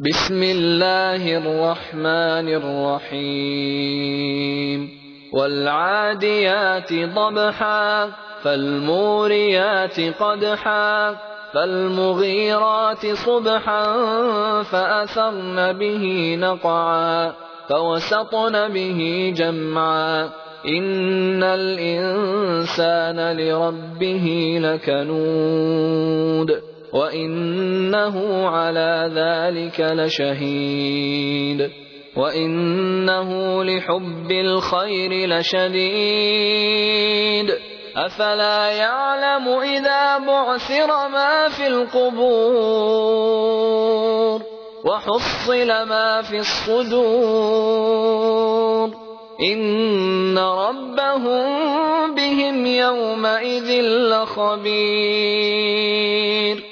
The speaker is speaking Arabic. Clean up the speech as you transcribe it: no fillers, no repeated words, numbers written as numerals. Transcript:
بسم الله الرحمن الرحيم والعاديات ضبحا فالموريات قدحا فالمغيرات صبحا فأثرن به نقعا فوسطن به جمعا إن الإنسان لربه لكنود وإنه على ذلك لشهيد وإنه لحب الخير لشديد أفلا يعلم إذا بعثر ما في القبور وحصل ما في الصدور إن ربهم بهم يومئذ لخبير